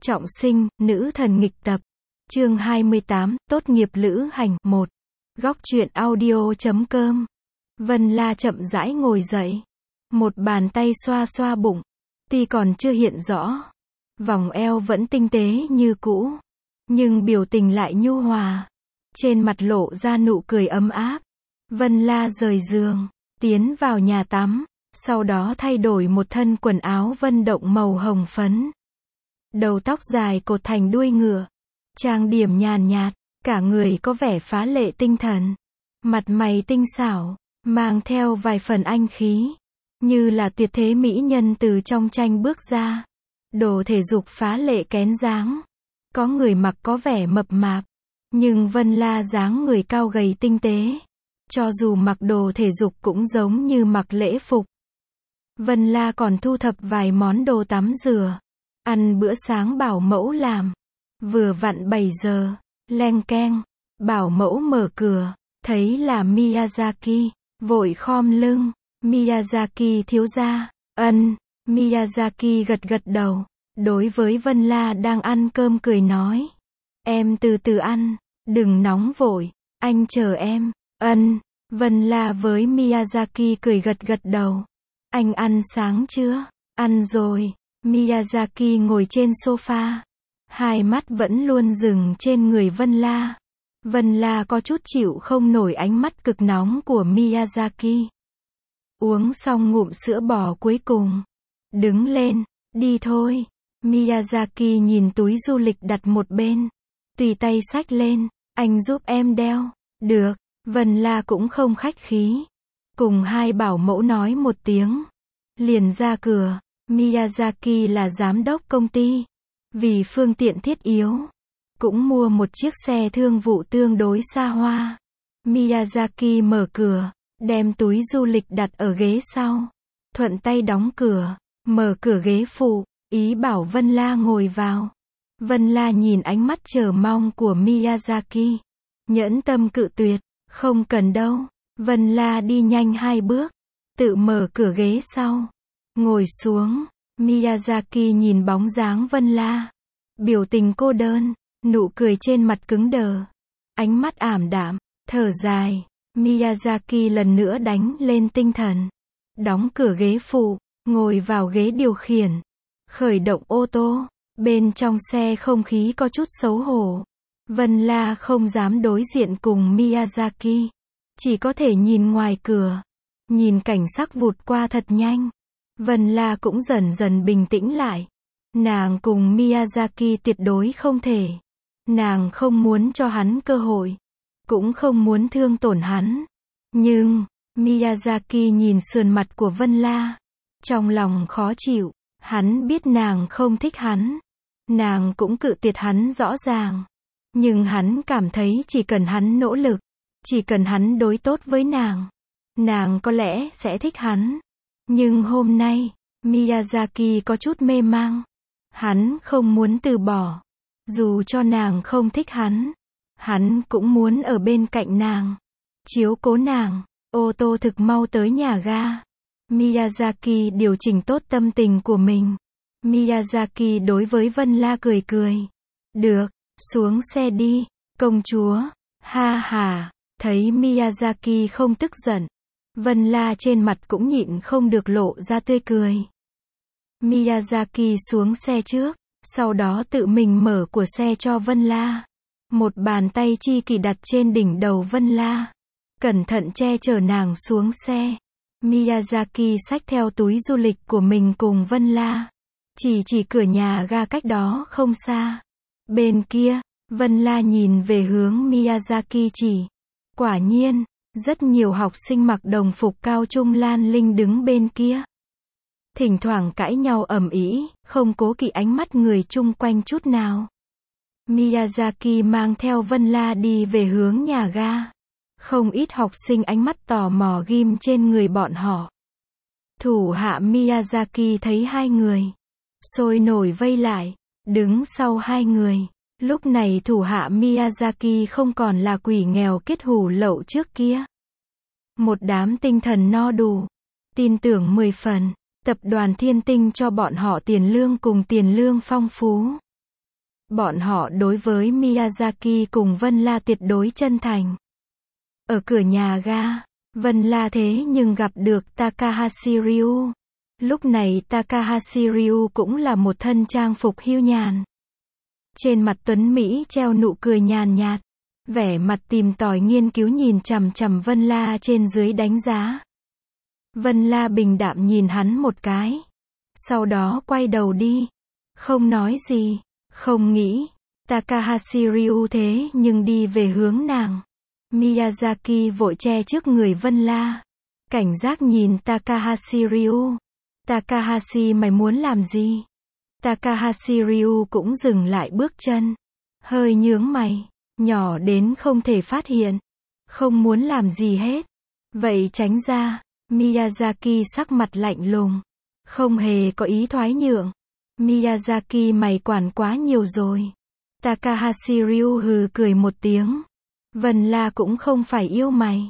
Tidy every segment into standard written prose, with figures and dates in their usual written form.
Trọng sinh, nữ thần nghịch tập. Chương 28, tốt nghiệp lữ hành. 1. Góc truyện audio.com. Vân La chậm rãi ngồi dậy. Một bàn tay xoa xoa bụng. Tuy còn chưa hiện rõ. Vòng eo vẫn tinh tế như cũ. Nhưng biểu tình lại nhu hòa. Trên mặt lộ ra nụ cười ấm áp. Vân La rời giường, tiến vào nhà tắm. Sau đó thay đổi một thân quần áo vận động màu hồng phấn. Đầu tóc dài cột thành đuôi ngựa. Trang điểm nhàn nhạt, cả người có vẻ phá lệ tinh thần. Mặt mày tinh xảo, mang theo vài phần anh khí. Như là tuyệt thế mỹ nhân từ trong tranh bước ra. Đồ thể dục phá lệ kén dáng. Có người mặc có vẻ mập mạp. Nhưng Vân La dáng người cao gầy tinh tế. Cho dù mặc đồ thể dục cũng giống như mặc lễ phục. Vân La còn thu thập vài món đồ tắm rửa. Ăn bữa sáng bảo mẫu làm. Vừa vặn 7 giờ. Leng keng. Bảo mẫu mở cửa. Thấy là Miyazaki. Vội khom lưng. Miyazaki thiếu gia. Ân. Miyazaki gật gật đầu. Đối với Vân La đang ăn cơm cười nói. Em từ từ ăn. Đừng nóng vội. Anh chờ em. Ân. Vân La với Miyazaki cười gật gật đầu. Anh ăn sáng chưa? Ăn rồi. Miyazaki ngồi trên sofa. Hai mắt vẫn luôn dừng trên người Vân La. Vân La có chút chịu không nổi ánh mắt cực nóng của Miyazaki. Uống xong ngụm sữa bò cuối cùng. Đứng lên, đi thôi. Miyazaki nhìn túi du lịch đặt một bên. Tùy tay xách lên, anh giúp em đeo. Được, Vân La cũng không khách khí. Cùng hai bảo mẫu nói một tiếng. Liền ra cửa. Miyazaki là giám đốc công ty. Vì phương tiện thiết yếu. Cũng mua một chiếc xe thương vụ tương đối xa hoa. Miyazaki mở cửa. Đem túi du lịch đặt ở ghế sau. Thuận tay đóng cửa. Mở cửa ghế phụ. Ý bảo Vân La ngồi vào. Vân La nhìn ánh mắt chờ mong của Miyazaki. Nhẫn tâm cự tuyệt. Không cần đâu. Vân La đi nhanh 2 bước. Tự mở cửa ghế sau. Ngồi xuống. Miyazaki nhìn bóng dáng Vân La. Biểu tình cô đơn. Nụ cười trên mặt cứng đờ. Ánh mắt ảm đạm. Thở dài. Miyazaki lần nữa đánh lên tinh thần. Đóng cửa ghế phụ. Ngồi vào ghế điều khiển. Khởi động ô tô. Bên trong xe không khí có chút xấu hổ. Vân La không dám đối diện cùng Miyazaki. Chỉ có thể nhìn ngoài cửa. Nhìn cảnh sắc vụt qua thật nhanh. Vân La cũng dần dần bình tĩnh lại. Nàng cùng Miyazaki tuyệt đối không thể. Nàng không muốn cho hắn cơ hội. Cũng không muốn thương tổn hắn. Nhưng, Miyazaki nhìn sườn mặt của Vân La. Trong lòng khó chịu. Hắn biết nàng không thích hắn. Nàng cũng cự tuyệt hắn rõ ràng. Nhưng hắn cảm thấy chỉ cần hắn nỗ lực. Chỉ cần hắn đối tốt với nàng. Nàng có lẽ sẽ thích hắn. Nhưng hôm nay, Miyazaki có chút mê mang. Hắn không muốn từ bỏ. Dù cho nàng không thích hắn. Hắn cũng muốn ở bên cạnh nàng. Chiếu cố nàng. Ô tô thực mau tới nhà ga. Miyazaki điều chỉnh tốt tâm tình của mình. Miyazaki đối với Vân La cười cười. Được, xuống xe đi, công chúa. Ha ha, thấy Miyazaki không tức giận. Vân La trên mặt cũng nhịn không được lộ ra tươi cười. Miyazaki xuống xe trước, sau đó tự mình mở của xe cho Vân La. Một bàn tay chi kỷ đặt trên đỉnh đầu Vân La. Cẩn thận che chở nàng xuống xe. Miyazaki xách theo túi du lịch của mình cùng Vân La. Chỉ cửa nhà ga cách đó không xa. Bên kia, Vân La nhìn về hướng Miyazaki chỉ. Quả nhiên, rất nhiều học sinh mặc đồng phục cao trung Lan Linh đứng bên kia. Thỉnh thoảng cãi nhau ầm ĩ, không cố kỵ ánh mắt người chung quanh chút nào. Miyazaki mang theo Vân La đi về hướng nhà ga. Không ít học sinh ánh mắt tò mò ghim trên người bọn họ. Thủ hạ Miyazaki thấy hai người. Sôi nổi vây lại. Đứng sau hai người. Lúc này thủ hạ Miyazaki không còn là quỷ nghèo kết hủ lậu trước kia. Một đám tinh thần no đủ. Tin tưởng 10 phần. Tập đoàn Thiên Tinh cho bọn họ tiền lương cùng tiền lương phong phú. Bọn họ đối với Miyazaki cùng Vân La tuyệt đối chân thành. Ở cửa nhà ga, Vân La thế nhưng gặp được Takahashi Ryu. Lúc này Takahashi Ryu cũng là một thân trang phục hưu nhàn. Trên mặt tuấn Mỹ treo nụ cười nhàn nhạt, vẻ mặt tìm tòi nghiên cứu nhìn chằm chằm Vân La trên dưới đánh giá. Vân La bình đạm nhìn hắn một cái, sau đó quay đầu đi, không nói gì, không nghĩ, Takahashi Ryu thế nhưng đi về hướng nàng. Miyazaki vội che trước người Vân La, cảnh giác nhìn Takahashi Ryu. Takahashi mày muốn làm gì? Takahashi Ryu cũng dừng lại bước chân, hơi nhướng mày, nhỏ đến không thể phát hiện, không muốn làm gì hết. Vậy tránh ra. Miyazaki sắc mặt lạnh lùng, không hề có ý thoái nhượng. Miyazaki mày quản quá nhiều rồi. Takahashi Ryu hừ cười một tiếng. Vân La cũng không phải yêu mày.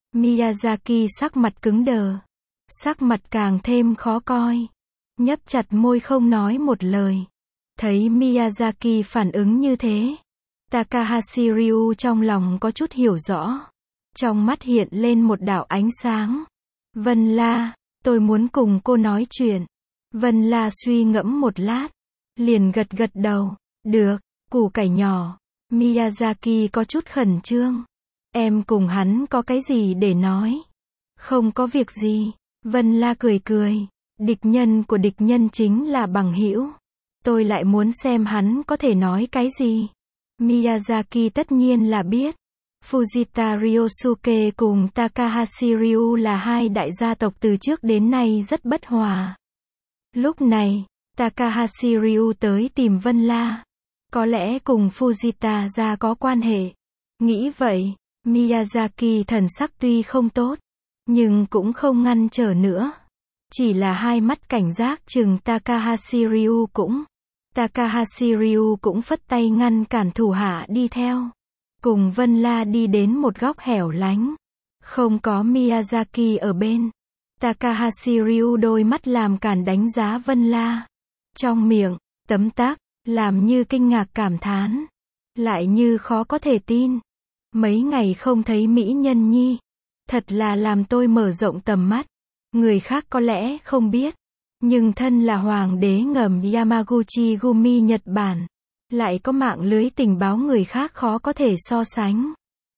Miyazaki sắc mặt cứng đờ, sắc mặt càng thêm khó coi, nhấp chặt môi không nói một lời. Thấy Miyazaki phản ứng như thế, Takahashi Ryu trong lòng có chút hiểu rõ, trong mắt hiện lên một đạo ánh sáng. Vân La, tôi muốn cùng cô nói chuyện. Vân La suy ngẫm một lát, liền gật gật đầu. Được, củ cải nhỏ. Miyazaki có chút khẩn trương. Em cùng hắn có cái gì để nói? Không có việc gì. Vân La cười cười. Địch nhân của địch nhân chính là bằng hữu. Tôi lại muốn xem hắn có thể nói cái gì. Miyazaki tất nhiên là biết. Fujita Ryosuke cùng Takahashi Ryu là hai đại gia tộc từ trước đến nay rất bất hòa. Lúc này, Takahashi Ryu tới tìm Vân La. Có lẽ cùng Fujita gia có quan hệ. Nghĩ vậy, Miyazaki thần sắc tuy không tốt, nhưng cũng không ngăn trở nữa. Chỉ là hai mắt cảnh giác chừng Takahashi Ryu cũng. Takahashi Ryu cũng phất tay ngăn cản thủ hạ đi theo. Cùng Vân La đi đến một góc hẻo lánh. Không có Miyazaki ở bên. Takahashi Ryu đôi mắt làm cản đánh giá Vân La. Trong miệng, tấm tắc, làm như kinh ngạc cảm thán. Lại như khó có thể tin. Mấy ngày không thấy mỹ nhân nhi. Thật là làm tôi mở rộng tầm mắt. Người khác có lẽ không biết. Nhưng thân là hoàng đế ngầm Yamaguchi Gumi Nhật Bản. Lại có mạng lưới tình báo người khác khó có thể so sánh.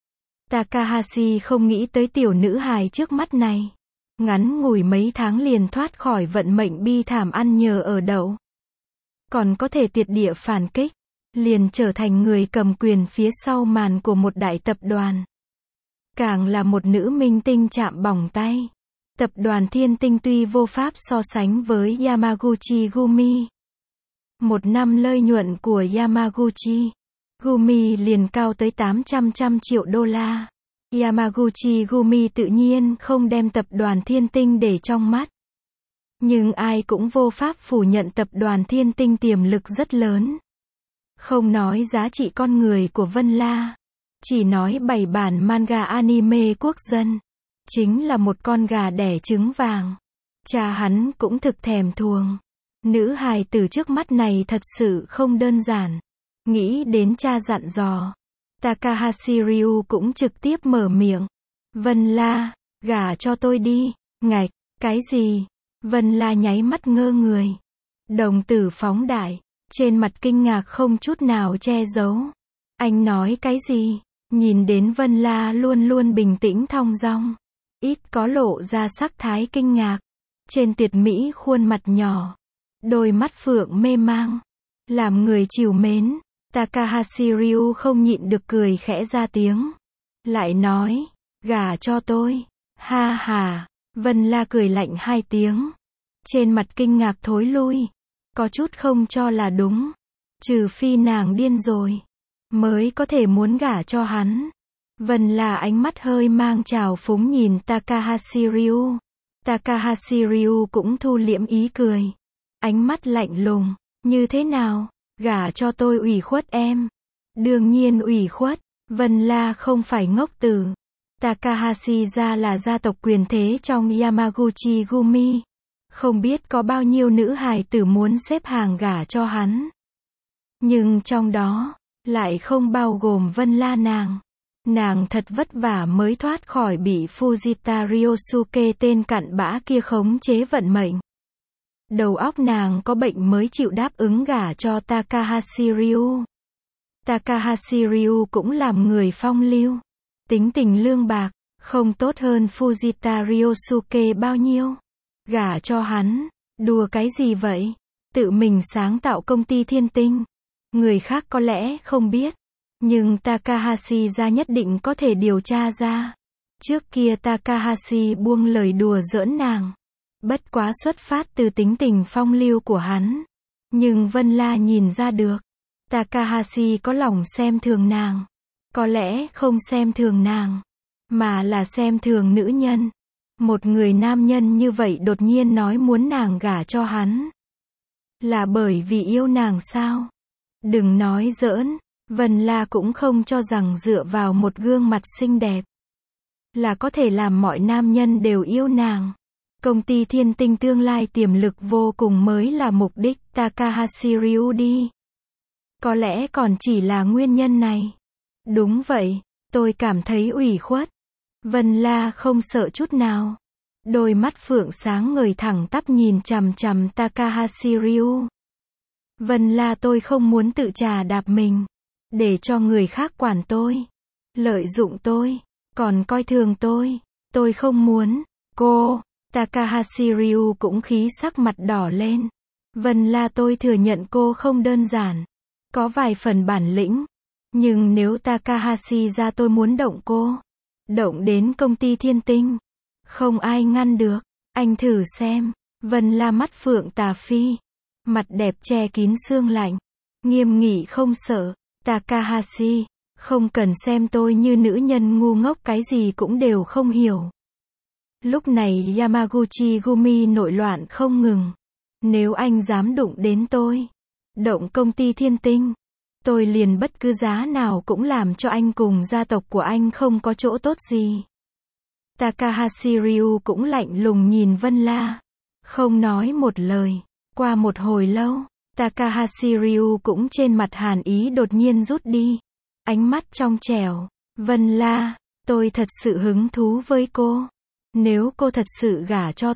Takahashi không nghĩ tới tiểu nữ hài trước mắt này. Ngắn ngủi mấy tháng liền thoát khỏi vận mệnh bi thảm ăn nhờ ở đậu. Còn có thể tuyệt địa phản kích. Liền trở thành người cầm quyền phía sau màn của một đại tập đoàn. Càng là một nữ minh tinh chạm bỏng tay. Tập đoàn Thiên Tinh tuy vô pháp so sánh với Yamaguchi Gumi. Một năm lợi nhuận của Yamaguchi Gumi liền cao tới 800 triệu đô la. Yamaguchi Gumi tự nhiên không đem tập đoàn Thiên Tinh để trong mắt. Nhưng ai cũng vô pháp phủ nhận tập đoàn Thiên Tinh tiềm lực rất lớn. Không nói giá trị con người của Vân La, chỉ nói 7 bản manga anime quốc dân. Chính là một con gà đẻ trứng vàng. Cha hắn cũng thực thèm thuồng. Nữ hài tử trước mắt này thật sự không đơn giản. Nghĩ đến cha dặn dò. Takahashi Ryu cũng trực tiếp mở miệng. Vân La, gả cho tôi đi. Ngạch, cái gì? Vân La nháy mắt ngơ người. Đồng tử phóng đại. Trên mặt kinh ngạc không chút nào che giấu. Anh nói cái gì? Nhìn đến Vân La luôn luôn bình tĩnh thong dong. Ít có lộ ra sắc thái kinh ngạc. Trên tuyệt mỹ khuôn mặt nhỏ. Đôi mắt phượng mê mang. Làm người trìu mến. Takahashi Ryu không nhịn được cười khẽ ra tiếng. Lại nói, gả cho tôi. Ha ha. Vân La cười lạnh hai tiếng. Trên mặt kinh ngạc thối lui. Có chút không cho là đúng. Trừ phi nàng điên rồi. Mới có thể muốn gả cho hắn. Vân La ánh mắt hơi mang trào phúng nhìn Takahashi Ryu. Takahashi Ryu cũng thu liễm ý cười. Ánh mắt lạnh lùng. Như thế nào? Gả cho tôi ủy khuất em. Đương nhiên ủy khuất. Vân La không phải ngốc tử. Takahashi gia là gia tộc quyền thế trong Yamaguchi Gumi. Không biết có bao nhiêu nữ hài tử muốn xếp hàng gả cho hắn. Nhưng trong đó, lại không bao gồm Vân La nàng. Nàng thật vất vả mới thoát khỏi bị Fujita Ryosuke tên cặn bã kia khống chế vận mệnh. Đầu óc nàng có bệnh mới chịu đáp ứng gả cho Takahashi Ryu. Takahashi Ryu cũng làm người phong lưu, tính tình lương bạc, không tốt hơn Fujita Ryosuke bao nhiêu. Gả cho hắn, đùa cái gì vậy? Tự mình sáng tạo công ty Thiên Tinh. Người khác có lẽ không biết, nhưng Takahashi ra nhất định có thể điều tra ra. Trước kia Takahashi buông lời đùa giỡn nàng. Bất quá xuất phát từ tính tình phong lưu của hắn. Nhưng Vân La nhìn ra được. Takahashi có lòng xem thường nàng. Có lẽ không xem thường nàng, mà là xem thường nữ nhân. Một người nam nhân như vậy đột nhiên nói muốn nàng gả cho hắn. Là bởi vì yêu nàng sao? Đừng nói giỡn, Vân La cũng không cho rằng dựa vào một gương mặt xinh đẹp là có thể làm mọi nam nhân đều yêu nàng. Công ty Thiên Tinh tương lai tiềm lực vô cùng mới là mục đích Takahashi Ryu đi. Có lẽ còn chỉ là nguyên nhân này. Đúng vậy, tôi cảm thấy ủy khuất. Vân La không sợ chút nào. Đôi mắt phượng sáng ngời thẳng tắp nhìn chằm chằm Takahashi Ryu. Vân La, tôi không muốn tự trà đạp mình, để cho người khác quản tôi, lợi dụng tôi, còn coi thường tôi không muốn. Cô, Takahashi Ryu cũng khí sắc mặt đỏ lên. Vân La, tôi thừa nhận cô không đơn giản, có vài phần bản lĩnh, nhưng nếu Takahashi ra tôi muốn động cô, động đến công ty Thiên Tinh, không ai ngăn được, anh thử xem. Vân La mắt phượng tà phi, mặt đẹp che kín sương lạnh, nghiêm nghị không sợ. Takahashi, không cần xem tôi như nữ nhân ngu ngốc cái gì cũng đều không hiểu. Lúc này Yamaguchi Gumi nội loạn không ngừng. Nếu anh dám đụng đến tôi, động công ty Thiên Tinh, tôi liền bất cứ giá nào cũng làm cho anh cùng gia tộc của anh không có chỗ tốt gì. Takahashi Ryu cũng lạnh lùng nhìn Vân La, không nói một lời. Qua một hồi lâu, Takahashi Ryu cũng trên mặt hàn ý đột nhiên rút đi. Ánh mắt trong trẻo. Vân La, tôi thật sự hứng thú với cô. Nếu cô thật sự gả cho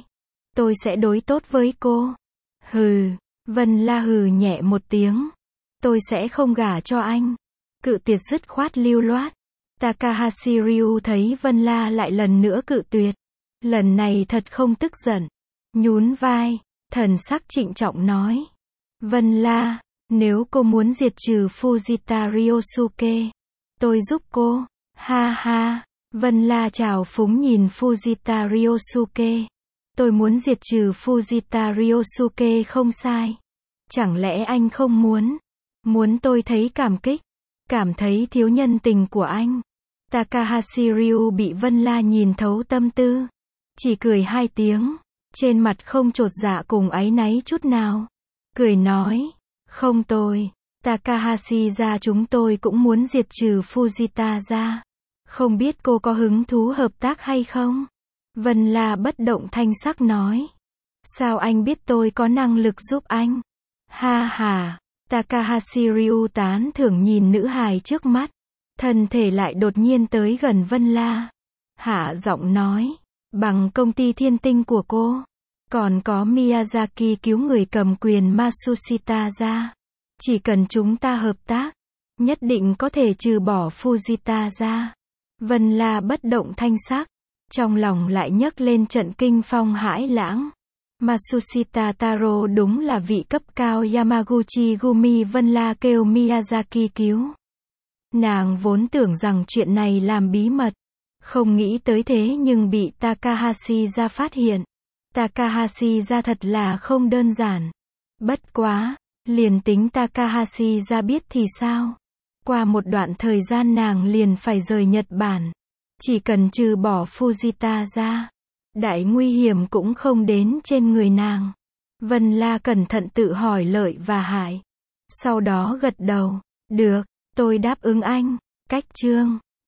tôi sẽ đối tốt với cô. Hừ. Vân La hừ nhẹ một tiếng. Tôi sẽ không gả cho anh. Cự tuyệt dứt khoát lưu loát. Takahashi Ryu thấy Vân La lại lần nữa cự tuyệt. Lần này thật không tức giận. Nhún vai, thần sắc trịnh trọng nói. Vân La, nếu cô muốn diệt trừ Fujita Ryosuke, tôi giúp cô. Ha ha. Vân La trào phúng nhìn Fujita Ryosuke. Tôi muốn diệt trừ Fujita Ryosuke không sai. Chẳng lẽ anh không muốn? Muốn tôi thấy cảm kích, cảm thấy thiếu nhân tình của anh. Takahashi Ryu bị Vân La nhìn thấu tâm tư, chỉ cười hai tiếng, trên mặt không chột dạ cùng áy náy chút nào. Cười nói, không tôi, Takahashi ra chúng tôi cũng muốn diệt trừ Fujita ra. Không biết cô có hứng thú hợp tác hay không? Vân La bất động thanh sắc nói. Sao anh biết tôi có năng lực giúp anh? Ha ha. Takahashi Ryu tán thưởng nhìn nữ hài trước mắt. Thân thể lại đột nhiên tới gần Vân La. Hạ giọng nói. Bằng công ty Thiên Tinh của cô, còn có Miyazaki cứu người cầm quyền Matsushita ra, chỉ cần chúng ta hợp tác, nhất định có thể trừ bỏ Fujita ra. Vân La bất động thanh sắc, trong lòng lại nhấc lên trận kinh phong hãi lãng. Matsushita Taro đúng là vị cấp cao Yamaguchi Gumi. Vân La kêu Miyazaki cứu. Nàng vốn tưởng rằng chuyện này làm bí mật, không nghĩ tới thế nhưng bị Takahashi ra phát hiện. Takahashi ra thật là không đơn giản. Bất quá, liền tính Takahashi ra biết thì sao? Qua một đoạn thời gian nàng liền phải rời Nhật Bản. Chỉ cần trừ bỏ Fujita ra, đại nguy hiểm cũng không đến trên người nàng. Vân La cẩn thận tự hỏi lợi và hại. Sau đó gật đầu. Được, tôi đáp ứng anh. Cách chương